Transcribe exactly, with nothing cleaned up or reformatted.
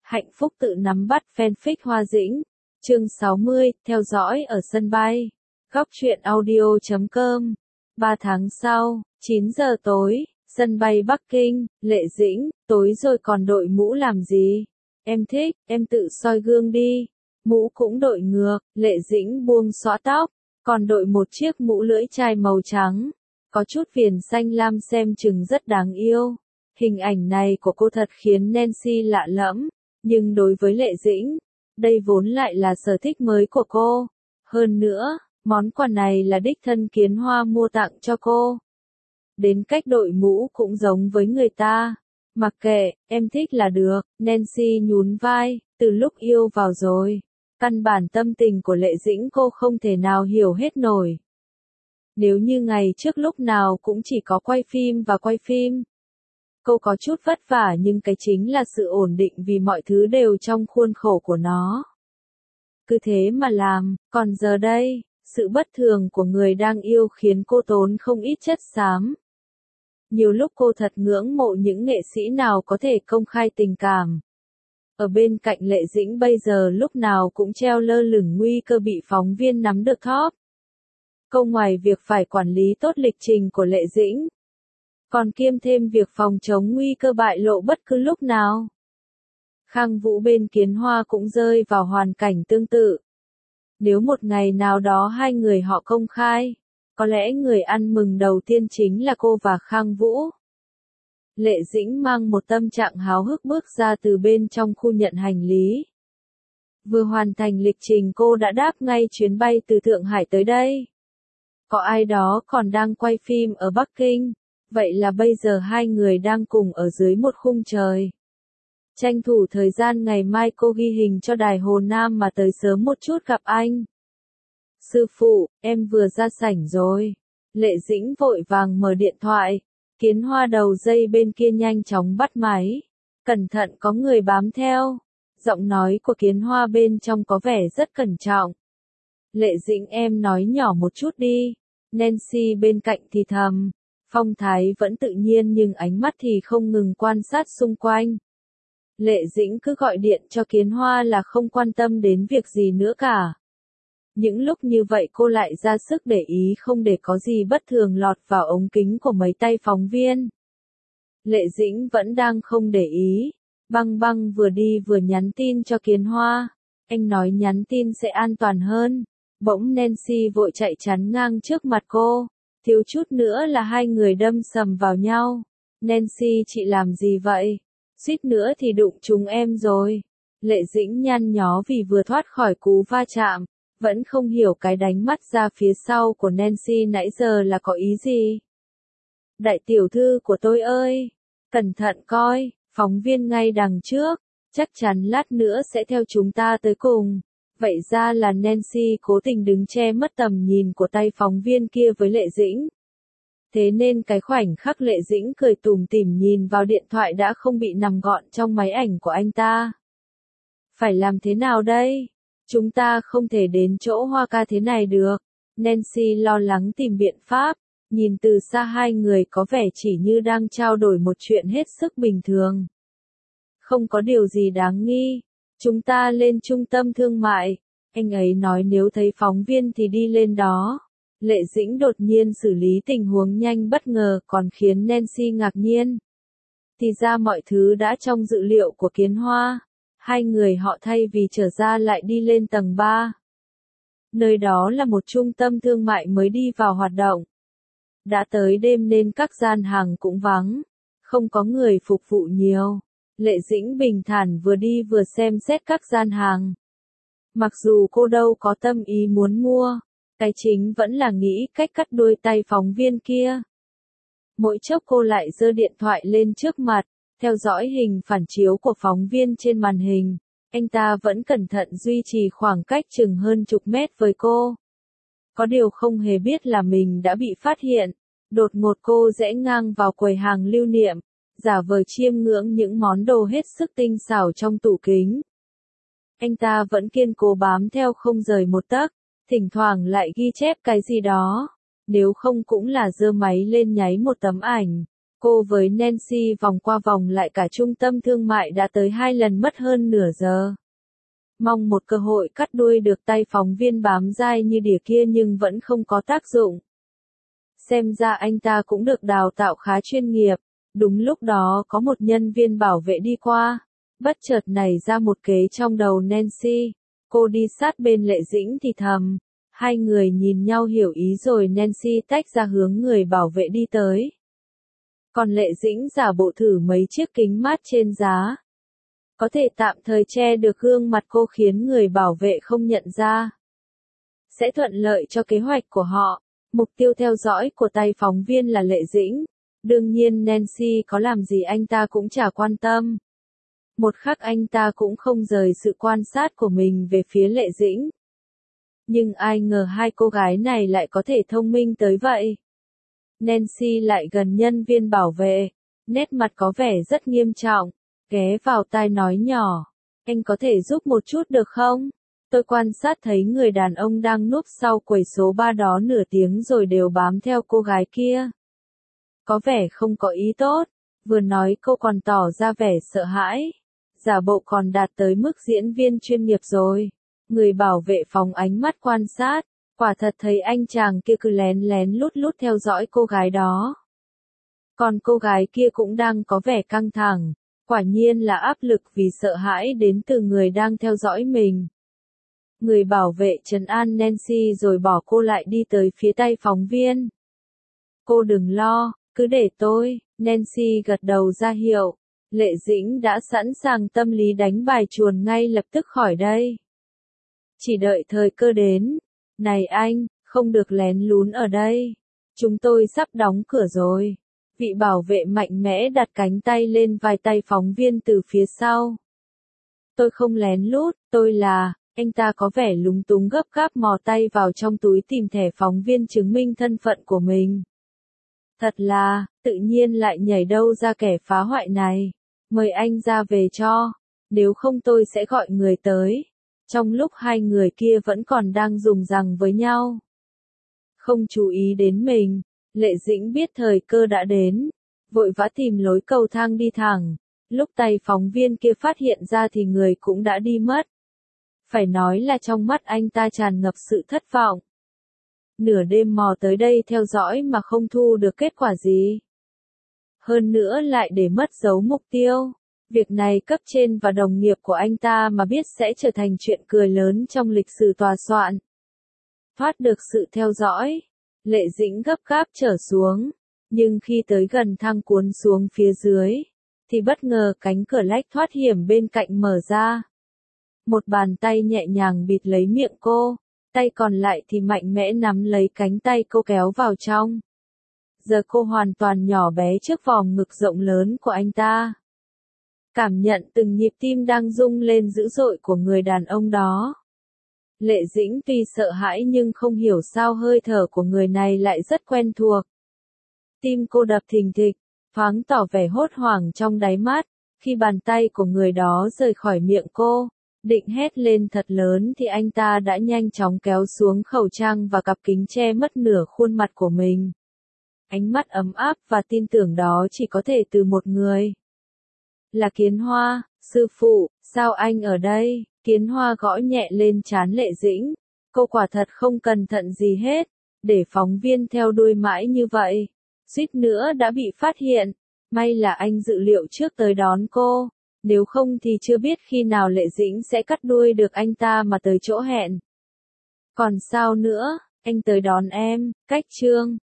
Hạnh phúc tự nắm bắt fanfic Hoa Dĩnh. Chương sáu mươi, theo dõi ở sân bay. Góc truyện audio chấm com. ba tháng sau, chín giờ tối, sân bay Bắc Kinh, Lệ Dĩnh, tối rồi còn đội mũ làm gì? Em thích, em tự soi gương đi. Mũ cũng đội ngược, Lệ Dĩnh buông xõa tóc, còn đội một chiếc mũ lưỡi chai màu trắng. Có chút viền xanh lam xem chừng rất đáng yêu. Hình ảnh này của cô thật khiến Nancy lạ lẫm, nhưng đối với Lệ Dĩnh, đây vốn lại là sở thích mới của cô. Hơn nữa, món quà này là đích thân Kiến Hoa mua tặng cho cô. Đến cách đội mũ cũng giống với người ta. Mặc kệ, em thích là được, Nancy nhún vai, từ lúc yêu vào rồi. Căn bản tâm tình của Lệ Dĩnh cô không thể nào hiểu hết nổi. Nếu như ngày trước lúc nào cũng chỉ có quay phim và quay phim. Cô có chút vất vả nhưng cái chính là sự ổn định vì mọi thứ đều trong khuôn khổ của nó. Cứ thế mà làm, còn giờ đây, sự bất thường của người đang yêu khiến cô tốn không ít chất xám. Nhiều lúc cô thật ngưỡng mộ những nghệ sĩ nào có thể công khai tình cảm. Ở bên cạnh Lệ Dĩnh bây giờ lúc nào cũng treo lơ lửng nguy cơ bị phóng viên nắm được thóp. Cô ngoài việc phải quản lý tốt lịch trình của Lệ Dĩnh, còn kiêm thêm việc phòng chống nguy cơ bại lộ bất cứ lúc nào. Khang Vũ bên Kiến Hoa cũng rơi vào hoàn cảnh tương tự. Nếu một ngày nào đó hai người họ công khai, có lẽ người ăn mừng đầu tiên chính là cô và Khang Vũ. Lệ Dĩnh mang một tâm trạng háo hức bước ra từ bên trong khu nhận hành lý. Vừa hoàn thành lịch trình cô đã đáp ngay chuyến bay từ Thượng Hải tới đây. Có ai đó còn đang quay phim ở Bắc Kinh, vậy là bây giờ hai người đang cùng ở dưới một khung trời. Tranh thủ thời gian ngày mai cô ghi hình cho đài Hồ Nam mà tới sớm một chút gặp anh. Sư phụ, em vừa ra sảnh rồi. Lệ Dĩnh vội vàng mở điện thoại. Kiến Hoa đầu dây bên kia nhanh chóng bắt máy. Cẩn thận có người bám theo. Giọng nói của Kiến Hoa bên trong có vẻ rất cẩn trọng. Lệ Dĩnh em nói nhỏ một chút đi. Nancy bên cạnh thì thầm. Phong thái vẫn tự nhiên nhưng ánh mắt thì không ngừng quan sát xung quanh. Lệ Dĩnh cứ gọi điện cho Kiến Hoa là không quan tâm đến việc gì nữa cả. Những lúc như vậy cô lại ra sức để ý không để có gì bất thường lọt vào ống kính của mấy tay phóng viên. Lệ Dĩnh vẫn đang không để ý. Băng Băng vừa đi vừa nhắn tin cho Kiến Hoa. Anh nói nhắn tin sẽ an toàn hơn. Bỗng Nancy vội chạy chắn ngang trước mặt cô. Thiếu chút nữa là hai người đâm sầm vào nhau. Nancy chị làm gì vậy? Suýt nữa thì đụng trúng em rồi. Lệ Dĩnh nhăn nhó vì vừa thoát khỏi cú va chạm. Vẫn không hiểu cái đánh mắt ra phía sau của Nancy nãy giờ là có ý gì. Đại tiểu thư của tôi ơi! Cẩn thận coi, phóng viên ngay đằng trước. Chắc chắn lát nữa sẽ theo chúng ta tới cùng. Vậy ra là Nancy cố tình đứng che mất tầm nhìn của tay phóng viên kia với Lệ Dĩnh. Thế nên cái khoảnh khắc Lệ Dĩnh cười tủm tỉm nhìn vào điện thoại đã không bị nằm gọn trong máy ảnh của anh ta. Phải làm thế nào đây? Chúng ta không thể đến chỗ Hoa ca thế này được. Nancy lo lắng tìm biện pháp. Nhìn từ xa hai người có vẻ chỉ như đang trao đổi một chuyện hết sức bình thường. Không có điều gì đáng nghi. Chúng ta lên trung tâm thương mại. Anh ấy nói nếu thấy phóng viên thì đi lên đó. Lệ Dĩnh đột nhiên xử lý tình huống nhanh bất ngờ còn khiến Nancy ngạc nhiên. Thì ra mọi thứ đã trong dự liệu của Kiến Hoa. Hai người họ thay vì trở ra lại đi lên tầng ba. Nơi đó là một trung tâm thương mại mới đi vào hoạt động. Đã tới đêm nên các gian hàng cũng vắng. Không có người phục vụ nhiều. Lệ Dĩnh bình thản vừa đi vừa xem xét các gian hàng. Mặc dù cô đâu có tâm ý muốn mua. Cái chính vẫn là nghĩ cách cắt đuôi tay phóng viên kia. Mỗi chốc cô lại giơ điện thoại lên trước mặt, theo dõi hình phản chiếu của phóng viên trên màn hình. Anh ta vẫn cẩn thận duy trì khoảng cách chừng hơn chục mét với cô. Có điều không hề biết là mình đã bị phát hiện. Đột ngột cô rẽ ngang vào quầy hàng lưu niệm, giả vờ chiêm ngưỡng những món đồ hết sức tinh xảo trong tủ kính. Anh ta vẫn kiên cố bám theo không rời một tấc. Thỉnh thoảng lại ghi chép cái gì đó, nếu không cũng là giơ máy lên nháy một tấm ảnh. Cô với Nancy vòng qua vòng lại cả trung tâm thương mại đã tới hai lần mất hơn nửa giờ. Mong một cơ hội cắt đuôi được tay phóng viên bám dai như đỉa kia nhưng vẫn không có tác dụng. Xem ra anh ta cũng được đào tạo khá chuyên nghiệp. Đúng lúc đó có một nhân viên bảo vệ đi qua. Bất chợt nảy ra một kế trong đầu Nancy. Cô đi sát bên Lệ Dĩnh thì thầm. Hai người nhìn nhau hiểu ý rồi Nancy tách ra hướng người bảo vệ đi tới. Còn Lệ Dĩnh giả bộ thử mấy chiếc kính mát trên giá. Có thể tạm thời che được gương mặt cô khiến người bảo vệ không nhận ra. Sẽ thuận lợi cho kế hoạch của họ. Mục tiêu theo dõi của tay phóng viên là Lệ Dĩnh. Đương nhiên Nancy có làm gì anh ta cũng chả quan tâm. Một khắc anh ta cũng không rời sự quan sát của mình về phía Lệ Dĩnh. Nhưng ai ngờ hai cô gái này lại có thể thông minh tới vậy. Nancy lại gần nhân viên bảo vệ, nét mặt có vẻ rất nghiêm trọng, ghé vào tai nói nhỏ, anh có thể giúp một chút được không? Tôi quan sát thấy người đàn ông đang núp sau quầy số ba đó nửa tiếng rồi đều bám theo cô gái kia. Có vẻ không có ý tốt, vừa nói cô còn tỏ ra vẻ sợ hãi, giả bộ còn đạt tới mức diễn viên chuyên nghiệp rồi. Người bảo vệ phóng ánh mắt quan sát, quả thật thấy anh chàng kia cứ lén lén lút lút theo dõi cô gái đó. Còn cô gái kia cũng đang có vẻ căng thẳng, quả nhiên là áp lực vì sợ hãi đến từ người đang theo dõi mình. Người bảo vệ trấn an Nancy rồi bỏ cô lại đi tới phía tay phóng viên. Cô đừng lo, cứ để tôi, Nancy gật đầu ra hiệu. Lệ Dĩnh đã sẵn sàng tâm lý đánh bài chuồn ngay lập tức khỏi đây. Chỉ đợi thời cơ đến. Này anh, không được lén lún ở đây. Chúng tôi sắp đóng cửa rồi. Vị bảo vệ mạnh mẽ đặt cánh tay lên vai tay phóng viên từ phía sau. Tôi không lén lút, tôi là, anh ta có vẻ lúng túng gấp gáp mò tay vào trong túi tìm thẻ phóng viên chứng minh thân phận của mình. Thật là, tự nhiên lại nhảy đâu ra kẻ phá hoại này. Mời anh ra về cho, nếu không tôi sẽ gọi người tới. Trong lúc hai người kia vẫn còn đang dùng giằng với nhau. Không chú ý đến mình, Lệ Dĩnh biết thời cơ đã đến, vội vã tìm lối cầu thang đi thẳng. Lúc tay phóng viên kia phát hiện ra thì người cũng đã đi mất. Phải nói là trong mắt anh ta tràn ngập sự thất vọng. Nửa đêm mò tới đây theo dõi mà không thu được kết quả gì. Hơn nữa lại để mất dấu mục tiêu. Việc này cấp trên và đồng nghiệp của anh ta mà biết sẽ trở thành chuyện cười lớn trong lịch sử tòa soạn. Thoát được sự theo dõi, Lệ Dĩnh gấp gáp trở xuống, nhưng khi tới gần thang cuốn xuống phía dưới, thì bất ngờ cánh cửa lách thoát hiểm bên cạnh mở ra. Một bàn tay nhẹ nhàng bịt lấy miệng cô, tay còn lại thì mạnh mẽ nắm lấy cánh tay cô kéo vào trong. Giờ cô hoàn toàn nhỏ bé trước vòng ngực rộng lớn của anh ta. Cảm nhận từng nhịp tim đang rung lên dữ dội của người đàn ông đó. Lệ Dĩnh tuy sợ hãi nhưng không hiểu sao hơi thở của người này lại rất quen thuộc. Tim cô đập thình thịch, thoáng tỏ vẻ hốt hoảng trong đáy mắt, khi bàn tay của người đó rời khỏi miệng cô, định hét lên thật lớn thì anh ta đã nhanh chóng kéo xuống khẩu trang và cặp kính che mất nửa khuôn mặt của mình. Ánh mắt ấm áp và tin tưởng đó chỉ có thể từ một người. Là Kiến Hoa, sư phụ, sao anh ở đây? Kiến Hoa gõ nhẹ lên trán Lệ Dĩnh. Cô quả thật không cẩn thận gì hết, để phóng viên theo đuôi mãi như vậy. Suýt nữa đã bị phát hiện, may là anh dự liệu trước tới đón cô, nếu không thì chưa biết khi nào Lệ Dĩnh sẽ cắt đuôi được anh ta mà tới chỗ hẹn. Còn sao nữa, anh tới đón em, cách chương.